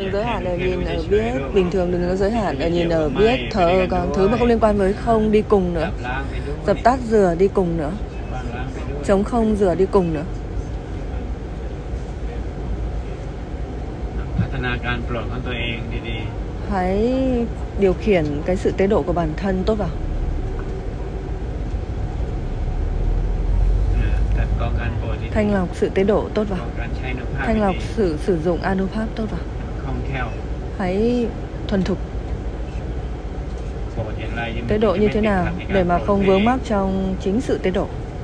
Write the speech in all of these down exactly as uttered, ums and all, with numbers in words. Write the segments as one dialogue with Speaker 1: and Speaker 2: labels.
Speaker 1: giới hạn ở nhìn ở biết, bình thường đừng có giới hạn ở nhìn ở biết thở, còn thứ mà không liên quan với không đi cùng nữa. Dập tắt rửa đi cùng nữa, trống không rửa đi cùng nữa. Hãy điều khiển cái sự tế độ của bản thân tốt vào. Thanh lọc sự tế độ tốt vào. Thanh lọc sự sử dụng Anupap tốt vào. Hãy thuần thục. Tế độ như thế nào để mà không vướng mắc trong chính sự tế độ.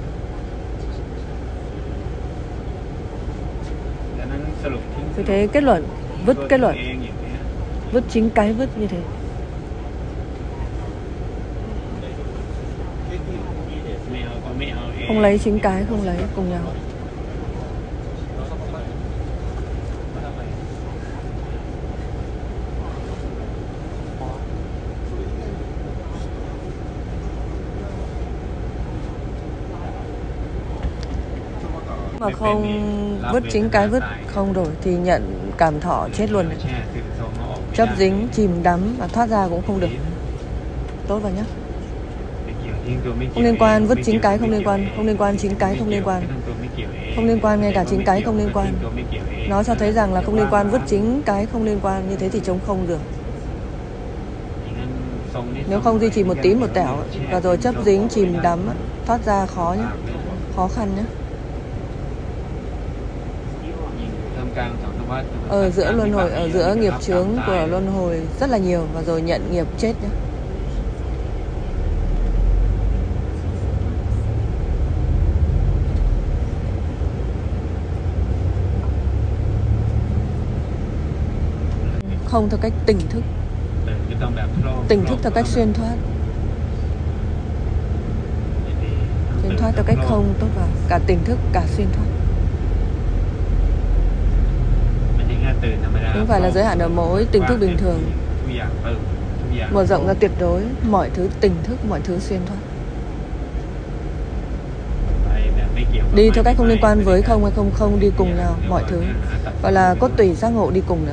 Speaker 1: Vì thế kết luận, vứt kết luận, vứt chính cái vứt như thế. Không lấy chính cái, không lấy cùng nhau. Mà không vứt chính cái vứt không đổi thì nhận cảm thọ chết luôn này. Chấp dính, chìm đắm và thoát ra cũng không được. Tốt vào nhé. Không liên quan, vứt chính cái không liên quan, không liên quan chính cái không liên quan. Không liên quan ngay cả chính cái không liên quan. Nó cho thấy rằng là không liên quan, vứt chính cái không liên quan, như thế thì trống không được. Nếu không duy trì một tí một tẻo và rồi chấp dính, chìm đắm, thoát ra khó nhé. Khó khăn nhé. Ở giữa luân hồi, ở giữa nghiệp chướng của luân hồi rất là nhiều và rồi nhận nghiệp chết nhé. Không theo cách tỉnh thức. Tỉnh thức theo cách xuyên thoát. Xuyên thoát theo cách không tốt vào. Cả tỉnh thức, cả xuyên thoát. Không phải là giới hạn ở mỗi tỉnh thức bình thường. Mở rộng ra tuyệt đối, mọi thứ tỉnh thức, mọi thứ xuyên thoát. Đi theo cách không liên quan với không hay không không đi cùng nhau, mọi thứ. Gọi là cốt tủy giác ngộ đi cùng nữa.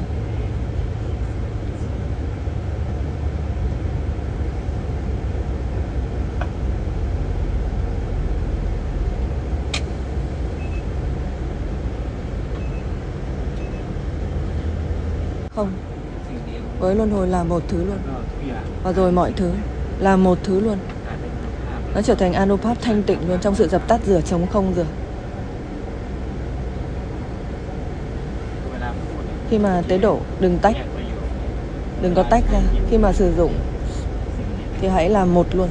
Speaker 1: Không. Với luân hồi là một thứ luôn. Và rồi mọi thứ là một thứ luôn. Nó trở thành Anupap thanh tịnh luôn trong sự dập tắt rửa trống không rửa. Khi mà tế độ đừng tách. Đừng có tách ra. Khi mà sử dụng thì hãy là một luôn.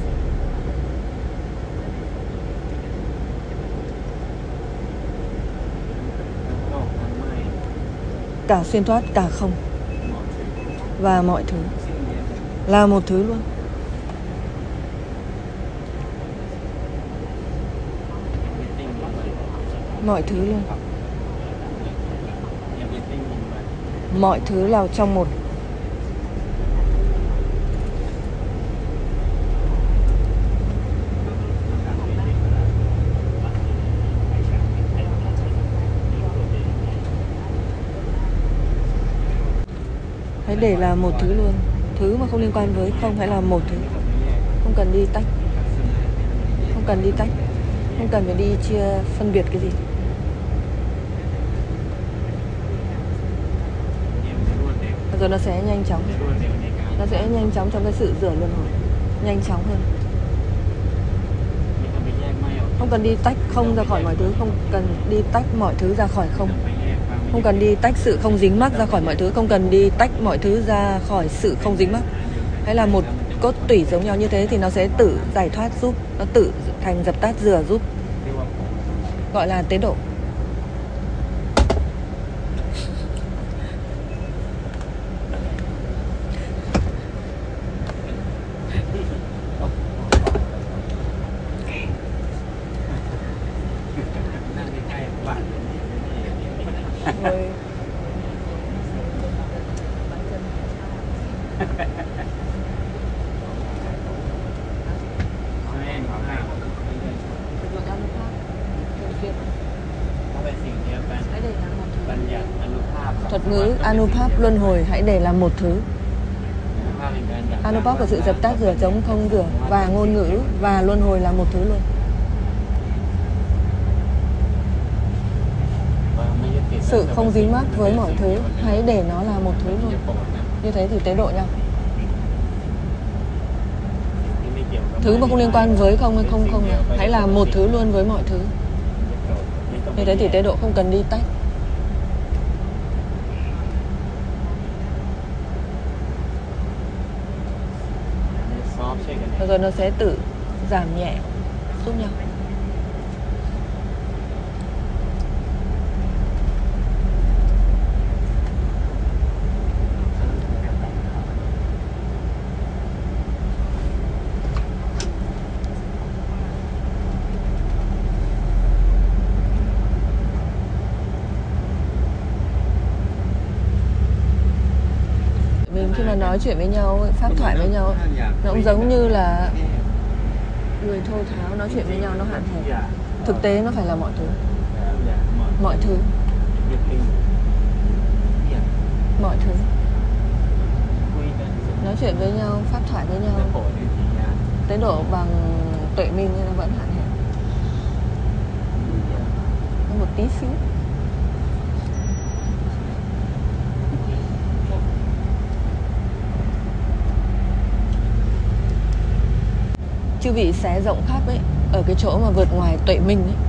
Speaker 1: Cả xuyên thoát, cả không. Và mọi thứ là một thứ luôn. Mọi thứ luôn. Mọi thứ là trong một. Hãy để là một thứ luôn. Thứ mà không liên quan với không hãy là một thứ. Không cần đi tách. Không cần đi tách. Không cần phải đi chia phân biệt cái gì. Rồi nó sẽ nhanh chóng. Nó sẽ nhanh chóng trong cái sự rửa luân hồi. Nhanh chóng hơn. Không cần đi tách không ra khỏi mọi thứ. Không cần đi tách mọi thứ ra khỏi không. Không cần đi tách sự không dính mắc ra khỏi mọi thứ. Không cần đi tách mọi thứ ra khỏi sự không dính mắc. Hay là một cốt tủy giống nhau như thế thì nó sẽ tự giải thoát giúp. Nó tự thành dập tắt rửa giúp. Gọi là tế độ. Rồi. Thuật ngữ Anupap luân hồi hãy để làm một thứ. Anupap của sự dập tắt, rửa trống, không rửa, và ngôn ngữ và luân hồi là một thứ luôn. Sự không dính mắc với mọi thứ, hãy để nó là một thứ luôn. Như thế thì tế độ nhau. Thứ mà không liên quan với không hay không không này, hãy là một thứ luôn với mọi thứ. Như thế thì tế độ không cần đi tách. Rồi nó sẽ tự giảm nhẹ, giúp nhau. Mình khi mà nói chuyện với nhau, pháp thoại với nhau, nó cũng giống như là người thô tháo nói chuyện với nhau, nó hạn hẹp. Thực tế nó phải là mọi thứ. Mọi thứ. Mọi thứ. Nói chuyện với nhau, pháp thoại với nhau, tế độ bằng tuệ minh nhưng nó vẫn hạn hẹp. Một tí xíu. Chư vị xé rộng khắp ấy, ở cái chỗ mà vượt ngoài tuệ minh ấy.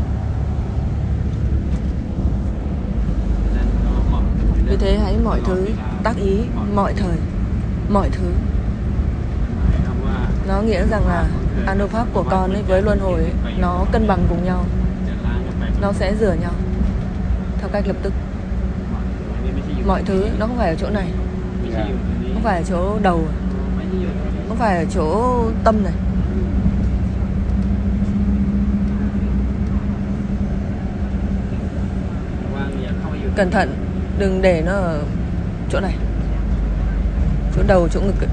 Speaker 1: Vì thế hãy mọi thứ tác ý, mọi thời, mọi thứ. Nó nghĩa rằng là Anupap của con ấy với luân hồi ấy, nó cân bằng cùng nhau. Nó sẽ rửa nhau theo cách lập tức. Mọi thứ nó không phải ở chỗ này, không phải ở chỗ đầu, không phải ở chỗ tâm này. Cẩn thận, đừng để nó ở chỗ này, chỗ đầu, chỗ ngực ấy.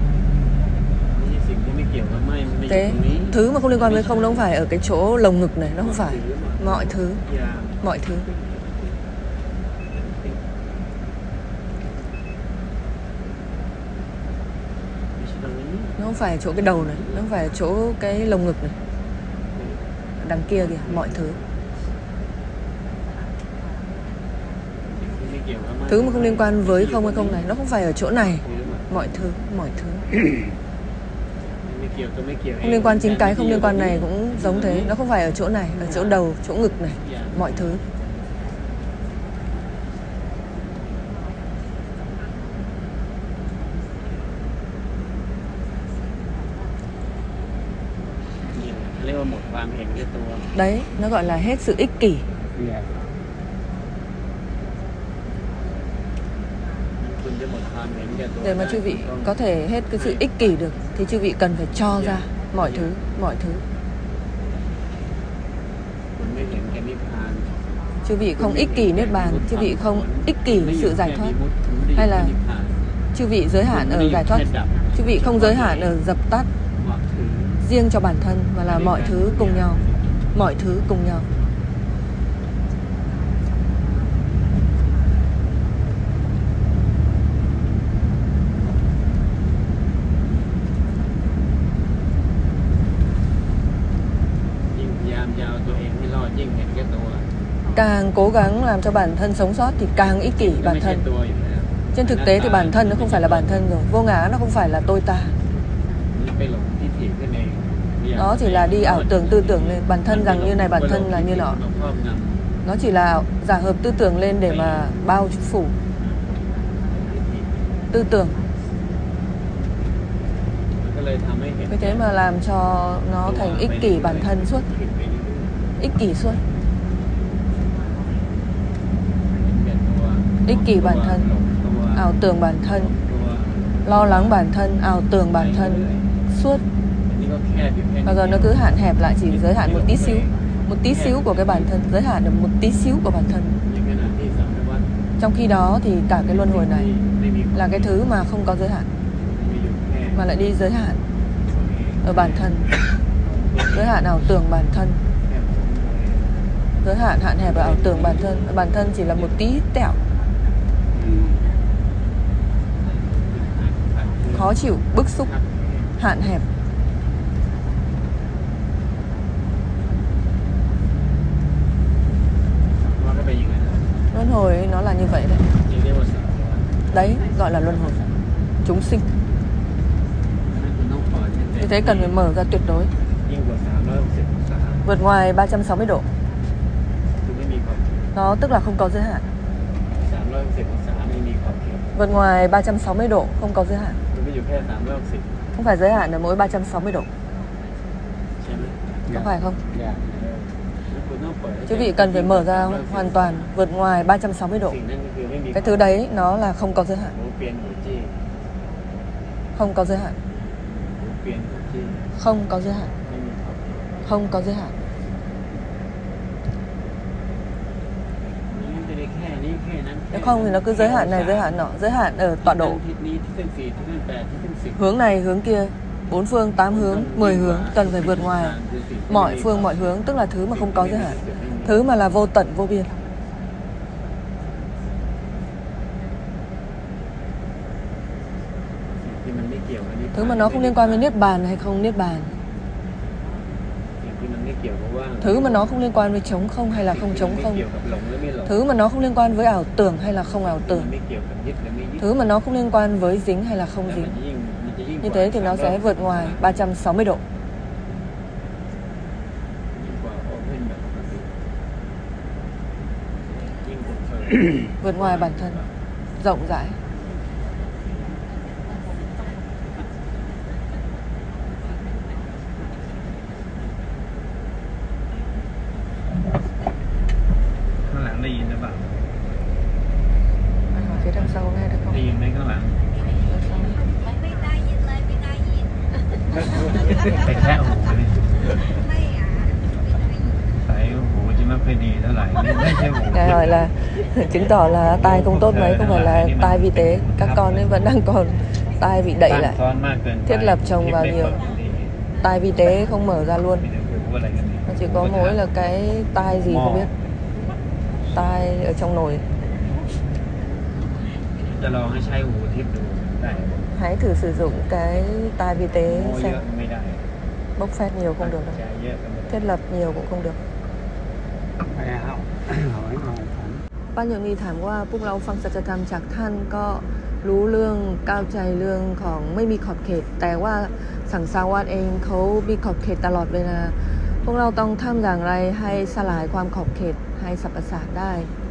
Speaker 1: Thế thứ mà không liên quan với không, nó không phải ở cái chỗ lồng ngực này, nó không phải. Mọi thứ, mọi thứ. Nó không phải ở chỗ cái đầu này, nó không phải ở chỗ cái lồng ngực này, đằng kia kìa, mọi thứ. Thứ mà không liên quan với không hay không này, nó không phải ở chỗ này. Mọi thứ, mọi thứ. Không liên quan chính cái, không liên quan này cũng giống thế. Nó không phải ở chỗ này, ở chỗ đầu, chỗ ngực này. Mọi thứ. Đấy, nó gọi là hết sự ích kỷ. Để mà chư vị có thể hết cái sự ích kỷ được thì chư vị cần phải cho ra mọi thứ, mọi thứ. Chư vị không ích kỷ niết bàn, chư vị không ích kỷ sự giải thoát, hay là chư vị giới hạn ở giải thoát, chư vị không giới hạn ở dập tắt riêng cho bản thân, mà là mọi thứ cùng nhau, mọi thứ cùng nhau. Càng cố gắng làm cho bản thân sống sót thì càng ích kỷ bản thân. Trên thực tế thì bản thân nó không phải là bản thân rồi. Vô ngã nó không phải là tôi ta. Nó chỉ là đi ảo tưởng tư tưởng lên bản thân rằng như này, bản thân là như nọ. Nó chỉ là giả hợp tư tưởng lên để mà bao phủ tư tưởng. Vì thế mà làm cho nó thành ích kỷ bản thân suốt. Ích kỷ suốt. Ích kỷ bản thân, ảo tưởng bản thân, lo lắng bản thân, ảo tưởng bản thân suốt. Và giờ nó cứ hạn hẹp lại, chỉ giới hạn một tí xíu, một tí xíu của cái bản thân, giới hạn được một tí xíu của bản thân. Trong khi đó thì cả cái luân hồi này là cái thứ mà không có giới hạn, mà lại đi giới hạn ở bản thân, giới hạn ảo tưởng bản thân, giới hạn hạn hẹp ở ảo tưởng bản thân. Bản thân chỉ là một tí tẹo. khó chịu, bức xúc, hạn hẹp. Luân hồi nó là như vậy đấy. Đấy gọi là luân hồi, chúng sinh. Như thế cần phải mở ra tuyệt đối. Vượt ngoài ba trăm sáu mươi độ. Nó tức là không có giới hạn. Vượt ngoài ba trăm sáu mươi độ không có giới hạn. Không phải giới hạn ở mỗi ba trăm sáu mươi độ. Có phải không? Quý vị cần phải mở ra hoàn toàn, vượt ngoài ba trăm sáu mươi độ. Cái thứ đấy nó là không có giới hạn. Không có giới hạn. Không có giới hạn. Không có giới hạn. Nếu không thì nó cứ giới hạn này, giới hạn nọ, giới hạn ở tọa độ. Hướng này, hướng kia, bốn phương, tám hướng, mười hướng, cần phải vượt ngoài mọi phương, mọi hướng, tức là thứ mà không có giới hạn. Thứ mà là vô tận, vô biên. Thứ mà nó không liên quan với Niết Bàn hay không Niết Bàn. Thứ mà nó không liên quan với trống không hay là không trống không. Thứ mà nó không liên quan với ảo tưởng hay là không ảo tưởng. Thứ mà nó không liên quan với dính hay là không dính. Như thế thì nó sẽ vượt ngoài ba trăm sáu mươi độ. Vượt ngoài bản thân, rộng rãi.
Speaker 2: ข้างหลังได้ยินหรือเปล่า
Speaker 1: Anh hỏi phía đằng sau nghe được không?
Speaker 2: ได้ยินไหมข้างหลัง เป็นแค่หูนี่สายหูจะไม่ค่อยดีเท่าไหร่นี่ไม่ใช่หู
Speaker 1: Ngài hỏi là chứng tỏ là tai không tốt mấy, không phải là tai vi tế. Các con ấy vẫn đang còn tai bị đậy lại, thiết lập chồng vào nhiều. Tai vi tế không mở ra luôn. Nó chỉ có mỗi là cái tai gì không biết. Tai ở trong nồi.
Speaker 2: จะลองให้ใช้หูทิพย์ดูได้
Speaker 1: Hãy thử sử dụng cái tai vi tế
Speaker 2: โม้เย
Speaker 1: xem.
Speaker 2: อะไม่ได้
Speaker 1: Bốc phét nhiều không được đâu.
Speaker 2: ใจเยอะก็ไม่ได้
Speaker 1: Thiết lập nhiều cũng không được.
Speaker 2: ไปเอาเอาไว้เอาผม
Speaker 1: ป้าอย่างนี้ถามว่าพวกเราฟังสัจธรรมจากท่านก็รู้เรื่องก้าวใจเรื่องของไม่มีขอบเขต แต่ว่าสังสารวัฏเองเขามีขอบเขตตลอดเวลาพวกเราต้องทำอย่างไรให้สลายความขอบเขตให้สรรพศาสตร์ได้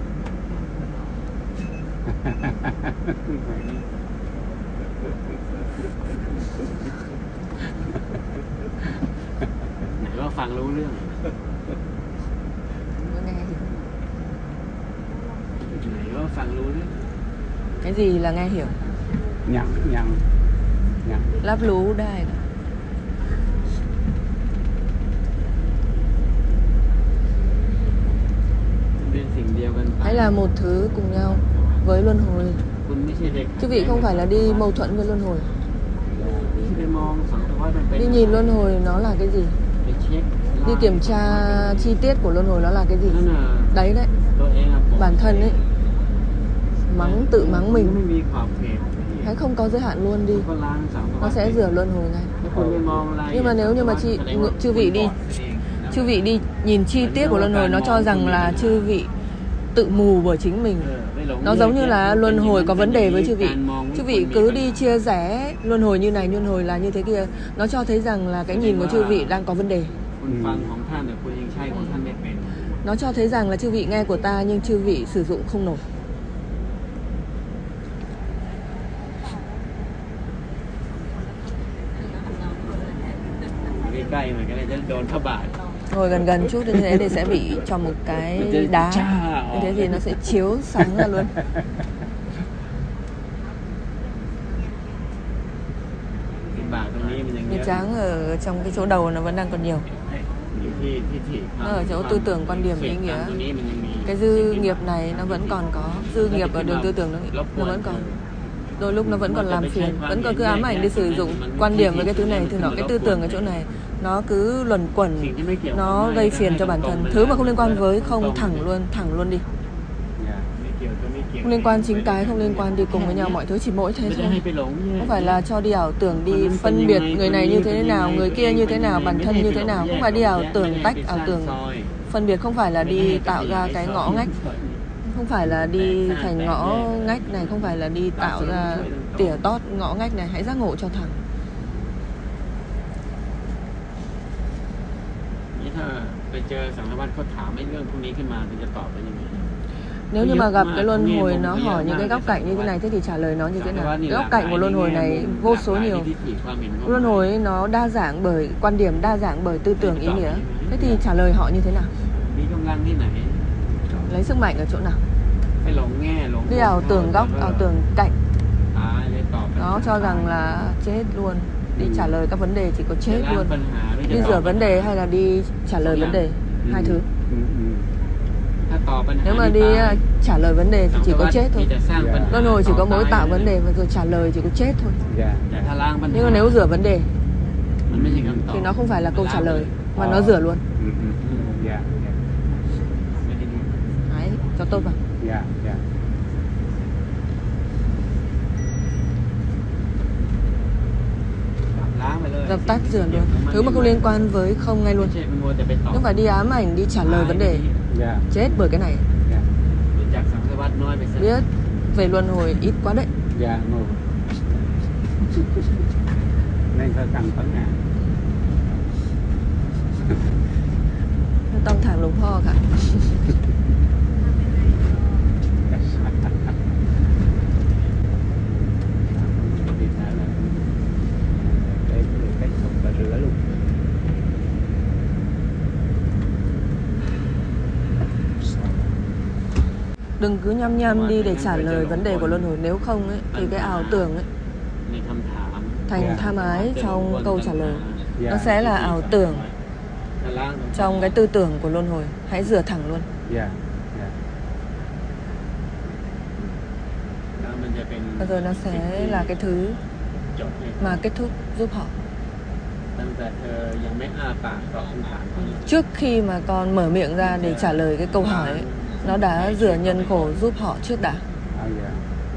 Speaker 2: ไหนว่าฟังรู้เรื่อง
Speaker 1: Có nghe hiểu.
Speaker 2: ไหนว่าฟังรู้เรื่อง
Speaker 1: Cái gì là nghe hiểu?
Speaker 2: ยังยังยัง
Speaker 1: Lắp lú đai là
Speaker 2: เป็นสิ่งเดียวกัน
Speaker 1: hãy là một thứ cùng nhau với luân hồi.
Speaker 2: คุณไม่ใช่เด็ก
Speaker 1: Chứ vị không phải là đi mâu thuẫn với luân hồi.
Speaker 2: ไปมองสังสารวัฏมันเป็น
Speaker 1: Đi nhìn luân hồi nó là cái gì?
Speaker 2: ไปเช็ค
Speaker 1: Đi kiểm tra chi tiết của luân hồi nó là cái gì?
Speaker 2: นั่นน่ะ
Speaker 1: Đấy đấy,
Speaker 2: ตัวเองอะผม
Speaker 1: bản thân ấy. Mắng tự mắng
Speaker 2: ไม่
Speaker 1: mình.
Speaker 2: มีขอบเขต
Speaker 1: Hãy không có giới hạn luôn đi.
Speaker 2: ก็ล้างสังสาร
Speaker 1: Nó
Speaker 2: วัฏ
Speaker 1: sẽ rửa luân hồi ngay.
Speaker 2: ถ้าคุณไปมองอะไร
Speaker 1: Nhưng mà nếu như mà chị chư vị đi chư vị đi nhìn chi tiết của luân hồi, nó cho rằng là chư vị tự mù bởi chính mình. Nó giống như là luân hồi có vấn đề với chư vị. Chư vị cứ đi chia rẽ luân hồi như này, luân hồi là như thế kia. Nó cho thấy rằng là cái nhìn của chư vị đang có vấn đề.
Speaker 2: คุณฟังของท่านเนี่ยคุณยังใช้ของท่านไม่เป็น
Speaker 1: Nó cho thấy rằng là chư vị nghe của ta nhưng chư vị sử dụng không nổi.
Speaker 2: ใกล้ๆมันก็เลยจะโดนเข้าบาด
Speaker 1: Ngồi gần gần chút như thế thì sẽ bị cho một cái đá. Như thế thì nó sẽ chiếu sáng ra luôn.
Speaker 2: บาดตรงนี้มันยังเย
Speaker 1: Cái
Speaker 2: อะ
Speaker 1: tráng ở trong cái chỗ đầu nó vẫn đang còn nhiều.
Speaker 2: อยู่ที่ที่ที่
Speaker 1: Nó ở chỗ tư tưởng, quan điểm, ý
Speaker 2: ตรง
Speaker 1: nghĩa.
Speaker 2: นี้มันยังมี
Speaker 1: Cái dư nghiệp này nó vẫn còn có. Dư nghiệp ở đường tư tưởng nó, nó vẫn còn. Đôi lúc nó vẫn còn làm phiền, vẫn còn cứ ám ảnh đi sử dụng quan điểm với cái thứ này, thứ nọ, cái tư tưởng ở chỗ này nó cứ luẩn quẩn, nó gây phiền cho bản thân. Thứ mà không liên quan với không thẳng luôn, thẳng luôn đi.
Speaker 2: ไม่เกี่ยวก็ไม่เกี่ยว
Speaker 1: Không liên quan, chính cái không liên quan, đi cùng với nhau mọi thứ chỉ mỗi thế
Speaker 2: ไม่ได้
Speaker 1: thôi.
Speaker 2: ให้ไปหลงแยก
Speaker 1: Không phải là cho đi ảo tưởng, đi phân biệt người này như thế nào, người kia như thế nào, bản thân như thế nào. Không phải đi ảo tưởng tách, ảo tưởng phân biệt, không phải là đi tạo ra cái ngõ ngách, không phải là đi thành ngõ ngách này, không phải là đi tạo ra tỉa tót ngõ ngách này. Hãy giác ngộ cho thẳng.
Speaker 2: นี่ถ้าไปเจอสังฆวัตรเขาถามไอ้เรื่องพวกนี้ขึ้นมาคุณจะตอบไปยังไง
Speaker 1: Nếu như mà gặp cái luân hồi nó hỏi những cái góc cạnh như thế này, thế thì trả lời nó như thế nào? Cái góc cạnh của luân hồi này vô số nhiều. Luân hồi ấy nó đa dạng bởi quan điểm, đa dạng bởi tư tưởng, ý nghĩa. Thế thì trả lời họ như thế nào?
Speaker 2: มีกำลังที่ไหน
Speaker 1: Lấy sức mạnh ở chỗ nào?
Speaker 2: ไปหลงแง่หลง
Speaker 1: Đi ảo tưởng góc, ảo tưởng cạnh.
Speaker 2: ตายเลยตอบ
Speaker 1: Nó cho rằng là chết luôn. Đi trả lời các vấn đề chỉ có chết
Speaker 2: จะล้าง
Speaker 1: luôn.
Speaker 2: ปัญหาไม่
Speaker 1: Đi
Speaker 2: ได้
Speaker 1: rửa vấn đề hay là đi trả lời vấn đề? Hai thứ.
Speaker 2: ถ้าตอบปัญหา
Speaker 1: Nếu mà đi uh, trả lời vấn đề thì chỉ có chết thôi.
Speaker 2: มีแต่สร้างปัญหา
Speaker 1: Luân hồi chỉ có mỗi tạo vấn đề và rồi trả lời chỉ có chết thôi.
Speaker 2: แต่ถ้าล้างปัญหา
Speaker 1: Nhưng mà nếu rửa vấn đề
Speaker 2: มันไม่ใช่คำตอบ
Speaker 1: thì nó không phải là câu trả lời mà nó rửa luôn.
Speaker 2: ไม่ได้ดี
Speaker 1: Đấy, cho tốt vào.
Speaker 2: ล้างไปเลย
Speaker 1: Dập tắt rửa luôn. Thứ mà không liên quan với không ngay luôn.
Speaker 2: ไม่ใช่มันมัวแต่ไปตอบ
Speaker 1: Không phải đi ám ảnh, đi trả lời vấn đề. Chết bởi cái này.
Speaker 2: รู้จักสังฆวัตรน้อยไปสัก
Speaker 1: Biết về luân hồi ít quá đấy.
Speaker 3: Dạ, ngủ. Nên phải cần tấn à.
Speaker 1: Tông thẳng lục ho cả.
Speaker 3: Đi ra là cái cái thùng và rửa luôn.
Speaker 1: Đừng cứ nhăm nhăm đi để trả lời vấn đề của luân hồi. Nếu không ấy, thì cái ảo tưởng ấy,
Speaker 2: ในคำถาม
Speaker 1: thành tham ái trong câu trả lời, nó sẽ là ảo tưởng
Speaker 2: ถ้าล้าง
Speaker 1: trong cái tư tưởng của luân hồi. Hãy rửa thẳng luôn.
Speaker 3: Dạ, dạ.
Speaker 2: แล้วมันจะเป็น
Speaker 1: Và rồi nó sẽ là cái thứ
Speaker 2: จบเลย
Speaker 1: mà kết thúc giúp họ.
Speaker 2: ตั้งแต่เธอยังไม่อ้าปากตอบคำถามนี้
Speaker 1: Trước khi mà con mở miệng ra để trả lời cái câu hỏi ấy, nó đã rửa nhân khổ giúp họ trước đã.
Speaker 3: À, dạ.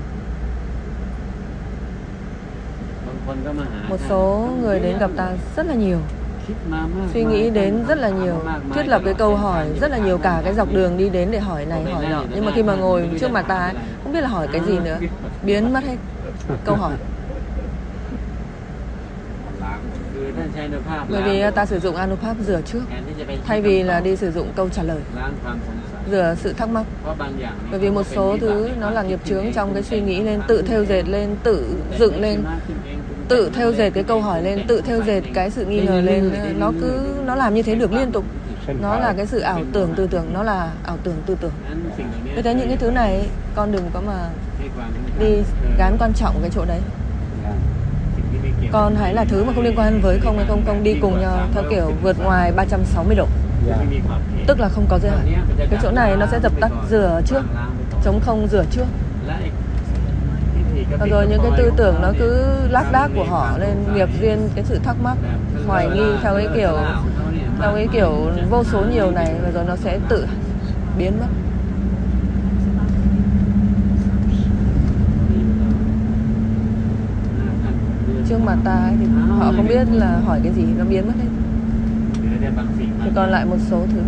Speaker 2: บางคนก็มาหา
Speaker 1: Một số người đến gặp ta rất là nhiều,
Speaker 2: คิดมามาก
Speaker 1: suy nghĩ đến rất là nhiều, thiết lập cái câu hỏi rất là nhiều, cả cái dọc đường đi đến để hỏi này hỏi nọ. Nhưng mà khi mà ngồi trước mặt ta ấy, không biết là hỏi cái gì nữa, biến mất hết câu hỏi.
Speaker 2: คือท่านใช้อนุภาพ
Speaker 1: Bởi vì ta sử dụng Anupap rửa trước,
Speaker 2: แทนที่จะไป
Speaker 1: thay vì là đi sử dụng câu trả lời,
Speaker 2: ล้างความสงสัย
Speaker 1: rửa sự thắc mắc.
Speaker 2: เพราะบางอย่าง
Speaker 1: Bởi vì một số thứ nó là nghiệp chướng trong cái suy nghĩ lên, tự thêu dệt lên, tự dựng lên, tự thêu dệt cái câu hỏi lên, tự thêu dệt cái sự nghi ngờ lên. Nó cứ nó làm như thế được liên tục. Nó là cái sự ảo tưởng tư tưởng, nó là ảo tưởng tư tưởng.
Speaker 2: นั้นสิ่งเหล่านี้
Speaker 1: Thế thế những cái thứ này con đừng có mà
Speaker 2: ให้ความ
Speaker 1: đi gán quan trọng cái chỗ đấy.
Speaker 3: Dạ.
Speaker 2: สิ่งที่ไม่เกี่ยว
Speaker 1: Còn hãy là thứ mà không liên quan với không hay không không đi cùng nhau theo kiểu vượt ngoài ba trăm sáu mươi độ,
Speaker 3: dạ.
Speaker 2: ไม่มีขอบเขต
Speaker 1: tức là không có giới hạn. Cái chỗ này nó sẽ dập tắt, rửa trước, chống không rửa trước.
Speaker 2: และไอ้ทิฏฐิกับ
Speaker 1: Và rồi những cái tư tưởng nó cứ lác đác của họ lên, nghiệp duyên, cái sự thắc mắc, hoài nghi theo cái kiểu theo cái kiểu vô số nhiều này, và rồi nó sẽ tự biến mất. Trước mặt ta ấy thì họ không biết là hỏi cái gì, nó biến mất hết.
Speaker 2: หรือได้บางสิ่ง
Speaker 1: Thì còn lại một số thứ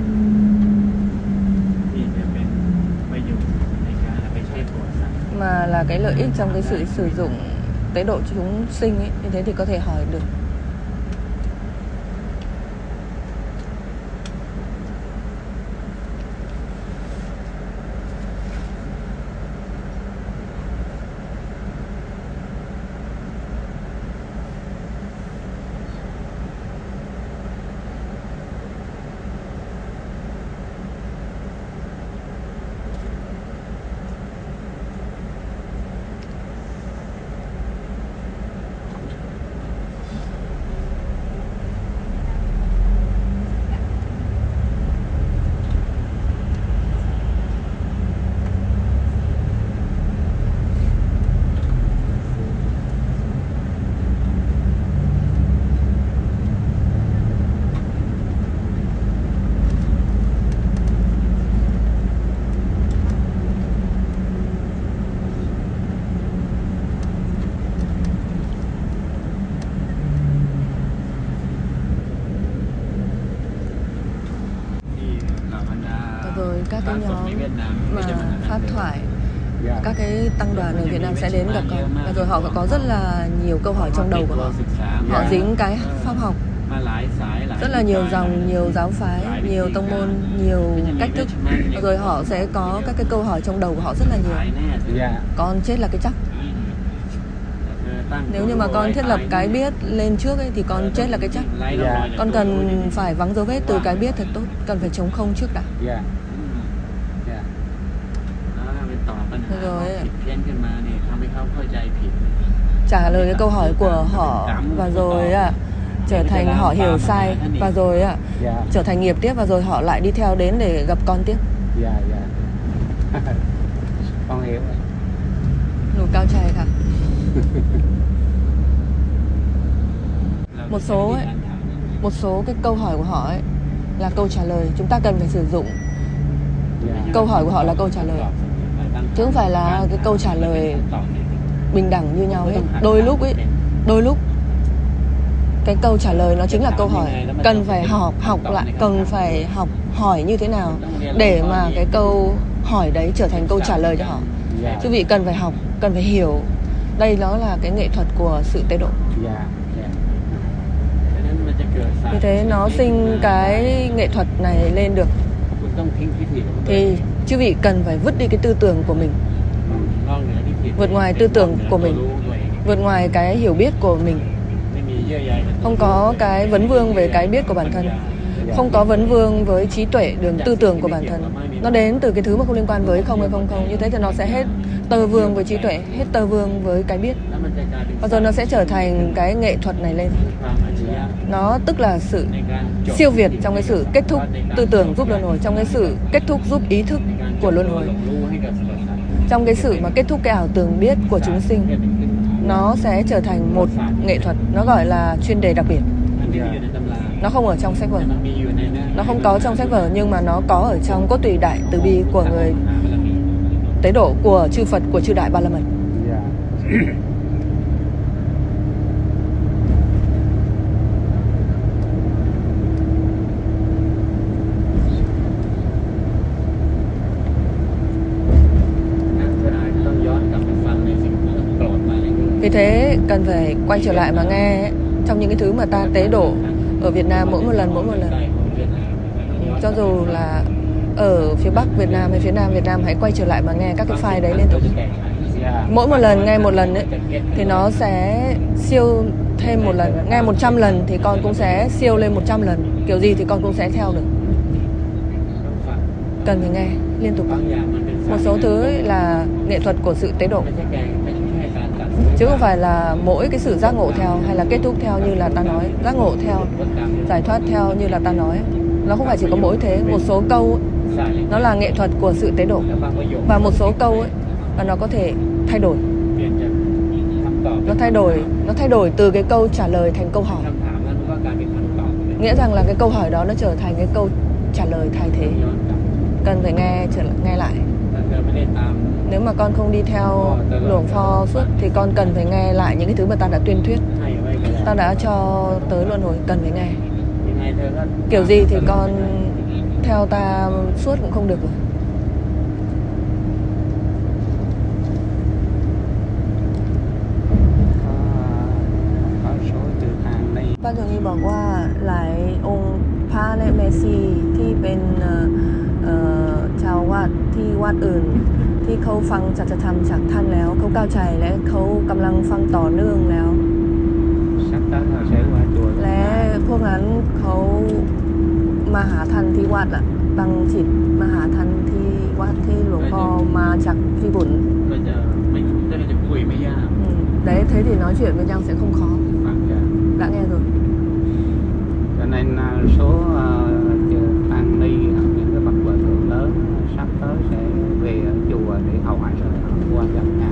Speaker 2: ที่จะเป็นประโยชน์ในการเอาไปใช้โปรดสัตว์
Speaker 1: mà là cái lợi ích trong cái sự sử dụng tế độ chúng sinh ấy, như thế thì có thể hỏi được. các cái nhóm mà pháp thoại,
Speaker 3: Dạ.
Speaker 1: các cái tăng đoàn ở Việt Nam sẽ đến gặp con, và rồi họ có rất là nhiều câu hỏi trong đầu của họ. Họ dính cái pháp học, rất là nhiều dòng, nhiều giáo phái, nhiều tông môn, nhiều cách thức, và rồi họ sẽ có các cái câu hỏi trong đầu của họ rất là nhiều.
Speaker 3: Dạ.
Speaker 1: Con chết là cái chắc. Nếu như mà con thiết lập cái biết lên trước ấy, thì con chết là cái chắc.
Speaker 3: Dạ.
Speaker 1: Con cần phải vắng dấu vết từ cái biết thật tốt, cần phải chống không trước đã.
Speaker 3: Dạ. Dạ.
Speaker 1: Rồi trả lời cái câu hỏi của họ, và rồi à, trở thành họ hiểu sai, và rồi à,
Speaker 3: Dạ.
Speaker 1: trở thành nghiệp tiếp, và rồi họ lại đi theo đến để gặp con tiếp.
Speaker 3: Dạ. Dạ. Con hiểu rồi.
Speaker 1: Nụ cao trai cả. Một số ấy, một số cái câu hỏi của họ ấy là câu trả lời, chúng ta cần phải sử dụng.
Speaker 3: Dạ.
Speaker 1: Câu hỏi của họ là câu trả lời, chứ không phải là cái câu trả lời bình đẳng như nhau hết. Đôi lúc ấy, đôi lúc cái câu trả lời nó chính là câu hỏi. Cần phải học học lại, cần phải học hỏi như thế nào để mà cái câu hỏi đấy trở thành câu trả lời cho họ.
Speaker 3: Dạ.
Speaker 1: Chứ vị cần phải học, cần phải hiểu. Đây nó là cái nghệ thuật của sự tế độ.
Speaker 3: Dạ. Dạ.
Speaker 1: Như thế nó sinh cái nghệ thuật này lên được, thì chư vị cần phải vứt đi cái tư tưởng của mình, vượt ngoài tư tưởng của mình, vượt ngoài cái hiểu biết của mình. Không có cái vấn vương về cái biết của bản thân, không có vấn vương với trí tuệ đường tư tưởng của bản thân. Nó đến từ cái thứ mà không liên quan với không hay không không. Như thế thì nó sẽ hết tơ vương với trí tuệ, hết tơ vương với cái biết, và rồi nó sẽ trở thành cái nghệ thuật này lên. Nó tức là sự siêu việt trong cái sự kết thúc tư tưởng giúp luân hồi, trong cái sự kết thúc giúp ý thức của luân hồi, trong cái sự mà kết thúc cái ảo tưởng biết của chúng sinh. Nó sẽ trở thành một nghệ thuật, nó gọi là chuyên đề đặc biệt. Nó không ở trong sách vở, nó không có trong sách vở, nhưng mà nó có ở trong cốt tùy đại từ bi của người tế độ, của chư Phật, của chư Đại Ba La Mật.
Speaker 3: Dạ.
Speaker 1: Vì thế cần phải quay trở lại mà nghe ấy, trong những cái thứ mà ta tế độ ở Việt Nam mỗi một lần, mỗi một lần. Cho dù là ở phía Bắc Việt Nam hay phía Nam Việt Nam, hãy quay trở lại mà nghe các cái file đấy liên tục. Mỗi một lần nghe một lần ấy, thì nó sẽ siêu thêm một lần. Nghe một trăm lần thì con cũng sẽ siêu lên một trăm lần. Kiểu gì thì con cũng sẽ theo được. Cần phải nghe liên tục. Một số thứ ấy là nghệ thuật của sự tế độ, chứ không phải là mỗi cái sự giác ngộ theo hay là kết thúc theo như là ta nói. Giác ngộ theo, giải thoát theo như là ta nói. Nó không phải chỉ có mỗi thế. Một số câu ấy, nó là nghệ thuật của sự tế độ, và một số câu ấy, và nó có thể thay đổi. Nó thay đổi, nó thay đổi từ cái câu trả lời thành câu hỏi. Nghĩa rằng là cái câu hỏi đó nó trở thành cái câu trả lời thay thế. Cần phải nghe trở nghe lại. Nếu mà con không đi theo luồng pho suốt thì con cần phải nghe lại những cái thứ mà ta đã tuyên thuyết, ta đã cho tới luân hồi. Cần phải nghe. Kiểu gì thì con theo ta suốt cũng không được rồi.ป้าจงอีบอกว่าหลายองค์พระและแม่ชีที่เป็นชาววัดที่วัดอื่นที่เขาฟังสัจธรรมจากท่านแล้วเขาเข้าใจและเขากำลังฟังต่อเนื่องแล้วและพวกนั้นเขามาหาท่านที่วัดอะตั้งจิตมาหาท่านที่วัดที่หลวงพ่อมาจากญี่ปุ่น Đấy, thế thì nói chuyện với nhau sẽ không khó. Đã nghe rồi.
Speaker 3: Cho nên số uh, tăng ni những cái bậc hòa thượng lớn sắp tới sẽ về ở chùa để hầu hạ qua dòng nhà.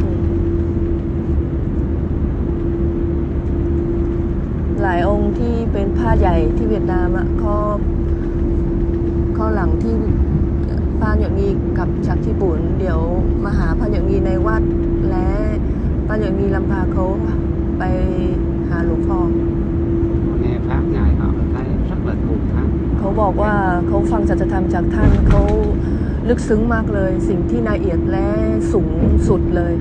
Speaker 1: Hãy หลายองค์ที่เป็นพระใหญ่ที่เวียดนามอ่ะเขาเขาหลังที่พระหยดงีกลับจากญี่ปุ่นเดี๋ยวมาหาพระหยดงีในวัดและพระหยดงีลำพาเขาไปหาหลวงพ่อ
Speaker 3: Nghe pháp ngài họ thấy rất là thù thắng.
Speaker 1: เขาบอกว่าเขาฟังสัจธรรมจากท่านเขาลึกซึ้งมากเลยสิ่งที่ละเอียดและสูงสุดเลย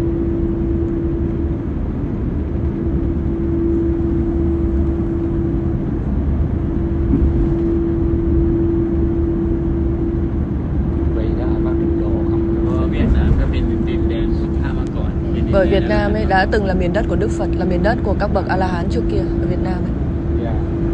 Speaker 3: Vậy đó có trình độ không?
Speaker 2: เพราะว่าเวียดนามก็เป็นดินแดนพุทธะมาก่อนเป็นดินแดน
Speaker 1: Bởi Việt Nam ấy đã từng là miền đất của Đức Phật, là miền đất của các bậc A-la-hán trước kia ở Việt Nam ấy.
Speaker 3: Dạ.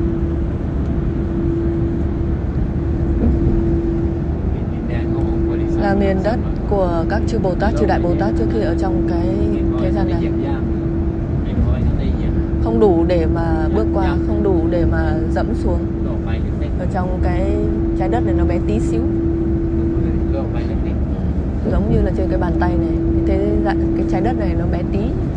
Speaker 2: เป็นดินแดนขององค์โพธิสัตว์
Speaker 1: Là miền đất của các chư Bồ Tát, chư Đại Bồ Tát trước khi ở trong cái thế gian này.
Speaker 2: เป็นร้อยเขาได้เหยียบ
Speaker 1: Không đủ để mà bước qua, không đủ để mà dẫm xuống.
Speaker 2: โลกใบเล็ก
Speaker 1: Ở trong cái trái đất này nó bé tí xíu,
Speaker 2: ๆโลกใบเล็ก
Speaker 1: giống như là trên cái bàn tay này. Cái, thế, dạ- cái trái đất này nó bé tí.